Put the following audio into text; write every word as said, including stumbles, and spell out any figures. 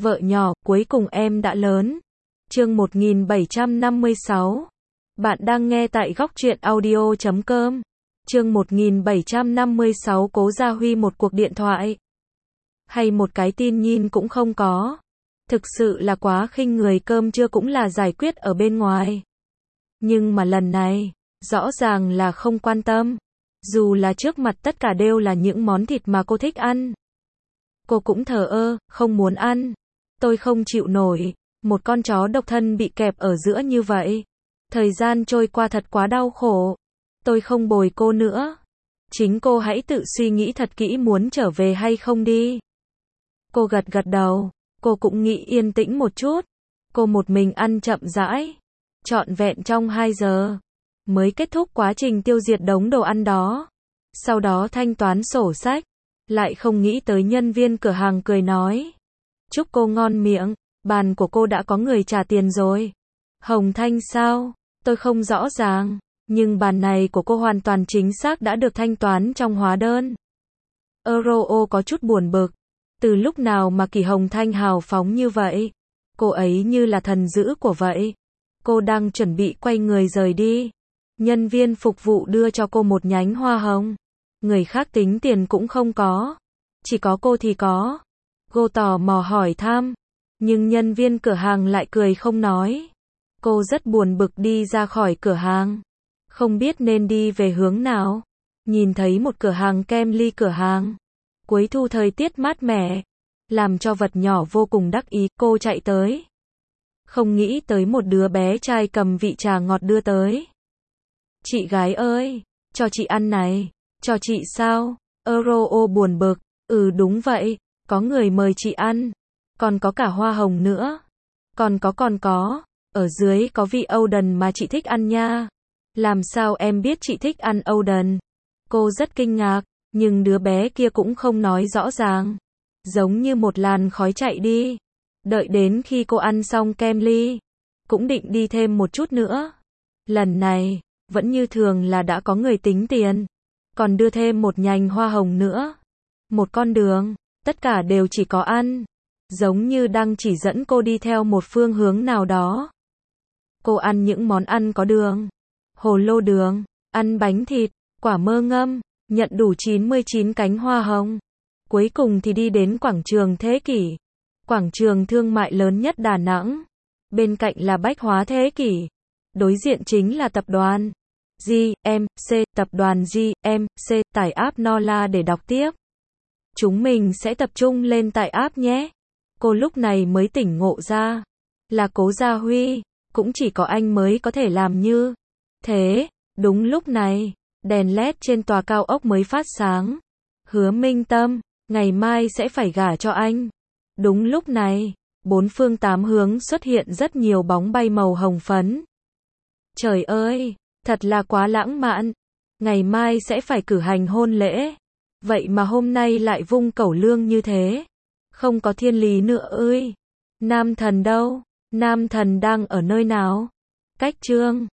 Vợ nhỏ, cuối cùng em đã lớn. Chương một nghìn bảy trăm năm mươi sáu. Bạn đang nghe tại góc truyện audio chấm com. Chương một nghìn bảy trăm năm mươi sáu. Cố Gia Huy một cuộc điện thoại hay một cái tin nhìn cũng không có. Thực sự là quá khinh người, cơm trưa cũng là giải quyết ở bên ngoài. Nhưng mà lần này, rõ ràng là không quan tâm. Dù là trước mặt tất cả đều là những món thịt mà cô thích ăn. Cô cũng thờ ơ, không muốn ăn. Tôi không chịu nổi, một con chó độc thân bị kẹp ở giữa như vậy. Thời gian trôi qua thật quá đau khổ. Tôi không bồi cô nữa. Chính cô hãy tự suy nghĩ thật kỹ muốn trở về hay không đi. Cô gật gật đầu, cô cũng nghĩ yên tĩnh một chút. Cô một mình ăn chậm rãi, trọn vẹn trong hai giờ, mới kết thúc quá trình tiêu diệt đống đồ ăn đó. Sau đó thanh toán sổ sách, lại không nghĩ tới nhân viên cửa hàng cười nói. Chúc cô ngon miệng, bàn của cô đã có người trả tiền rồi. Hồng Thanh sao? Tôi không rõ ràng, nhưng bàn này của cô hoàn toàn chính xác đã được thanh toán trong hóa đơn. Euro có chút buồn bực. Từ lúc nào mà Kỳ Hồng Thanh hào phóng như vậy? Cô ấy như là thần dữ của vậy. Cô đang chuẩn bị quay người rời đi. Nhân viên phục vụ đưa cho cô một nhánh hoa hồng. Người khác tính tiền cũng không có. Chỉ có cô thì có. Cô tò mò hỏi thăm. Nhưng nhân viên cửa hàng lại cười không nói. Cô rất buồn bực đi ra khỏi cửa hàng. Không biết nên đi về hướng nào. Nhìn thấy một cửa hàng kem ly cửa hàng. Cuối thu thời tiết mát mẻ. Làm cho vật nhỏ vô cùng đắc ý, cô chạy tới. Không nghĩ tới một đứa bé trai cầm vị trà ngọt đưa tới. Chị gái ơi, cho chị ăn này. Cho chị sao? Euro buồn bực. Ừ đúng vậy, có người mời chị ăn. Còn có cả hoa hồng nữa. Còn có còn có. Ở dưới có vị Oden mà chị thích ăn nha. Làm sao em biết chị thích ăn Oden? Cô rất kinh ngạc, nhưng đứa bé kia cũng không nói rõ ràng. Giống như một làn khói chạy đi. Đợi đến khi cô ăn xong kem ly, cũng định đi thêm một chút nữa. Lần này, vẫn như thường là đã có người tính tiền. Còn đưa thêm một nhành hoa hồng nữa. Một con đường, tất cả đều chỉ có ăn. Giống như đang chỉ dẫn cô đi theo một phương hướng nào đó. Cô ăn những món ăn có đường. Hồ lô đường, ăn bánh thịt, quả mơ ngâm, nhận đủ chín mươi chín cánh hoa hồng. Cuối cùng thì đi đến quảng trường Thế Kỷ. Quảng trường thương mại lớn nhất Đà Nẵng. Bên cạnh là Bách Hóa Thế Kỷ. Đối diện chính là tập đoàn giê em xê, tập đoàn giê em xê, tải app Nola để đọc tiếp. Chúng mình sẽ tập trung lên tải app nhé. Cô lúc này mới tỉnh ngộ ra. Là Cố Gia Huy, cũng chỉ có anh mới có thể làm như thế. Đúng lúc này, đèn led trên tòa cao ốc mới phát sáng. Hứa Minh Tâm, ngày mai sẽ phải gả cho anh. Đúng lúc này, bốn phương tám hướng xuất hiện rất nhiều bóng bay màu hồng phấn. Trời ơi, thật là quá lãng mạn. Ngày mai sẽ phải cử hành hôn lễ. Vậy mà hôm nay lại vung cẩu lương như thế. Không có thiên lý nữa ơi. Nam thần đâu? Nam thần đang ở nơi nào? Cách chương